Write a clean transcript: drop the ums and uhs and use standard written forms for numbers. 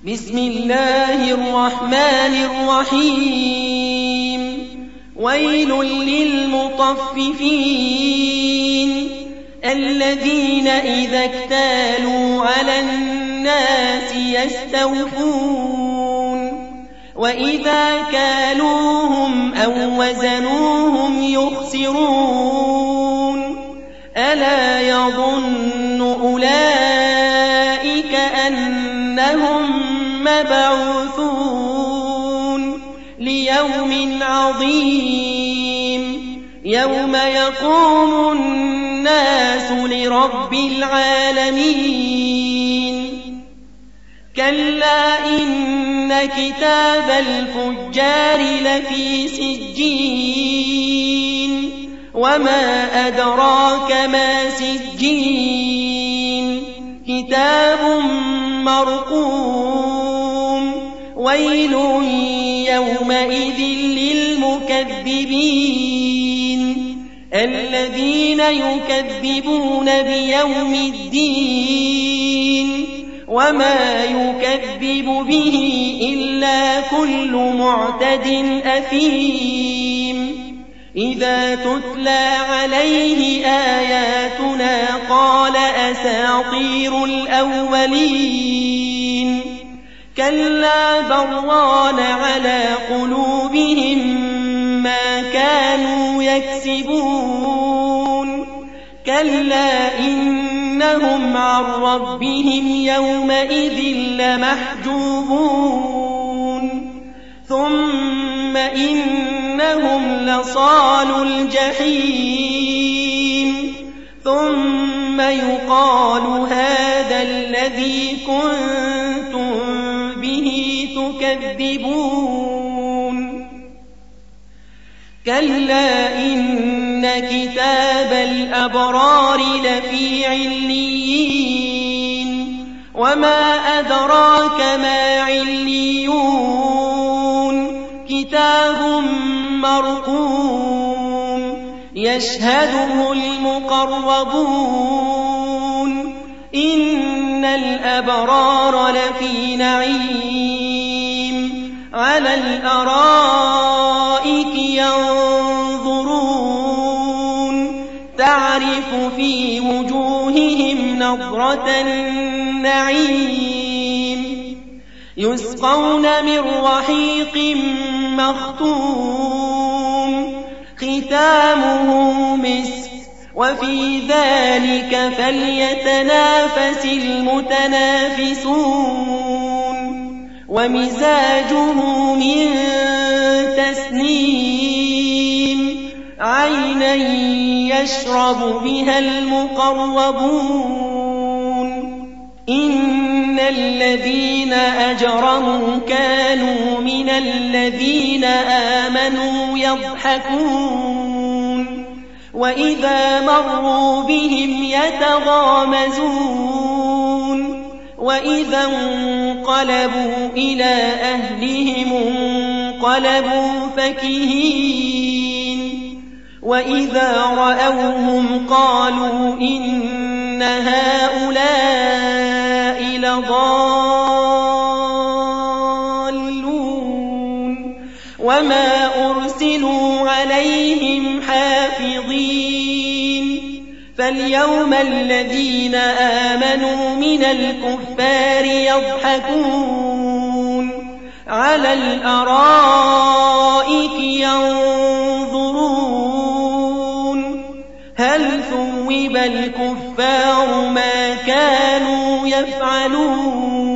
بسم الله الرحمن الرحيم ويل للمطففين الذين إذا اكتالوا على الناس يستوفون وإذا كالوهم أو وزنوهم يخسرون ألا يظن أولئك أنهم مبعوثون ليوم عظيم يوم يقوم الناس لرب العالمين كلا إن كتاب الفجار لفي سجين وما أدراك ما سجين كتاب مرقوم ويل يومئذ للمكذبين الذين يكذبون بيوم الدين وما يكذب به إلا كل معتد أثيم إذا تتلى عليه آياتنا قال أساطير الأولين كلا بران على قلوبهم ما كانوا يكسبون كلا إنهم عن ربهم يومئذ لمحجوبون ثم إنهم لصالو الجحيم ثم يقال هذا الذي كنتم به تكذبون كلا إن كتاب الأبرار لفي عليين وما أدراك ما عليون كتاب مرقوم يشهده المقربون إن الأبرار لفي نعيم على الأرائك ينظرون تعرف في وجوههم نضرة النعيم يسقون من رحيق مختوم ختامه مسك وفي ذلك فليتنافس المتنافسون ومزاجه من تسنيم عينا يشرب بها المقربون إن الذين أجرموا كانوا من الذين آمنوا يضحكون وإذا مروا بهم يتغامزون وإذا انقلبوا إلى أهلهم انقلبوا فكهين وإذا رأوهم قالوا إن هؤلاء لضالون وما أرسلوا عليهم حافظين فاليوم الذين آمنوا من الكفار يضحكون على الأرائك ينظرون هل ثوب الكفار ما كانوا يفعلون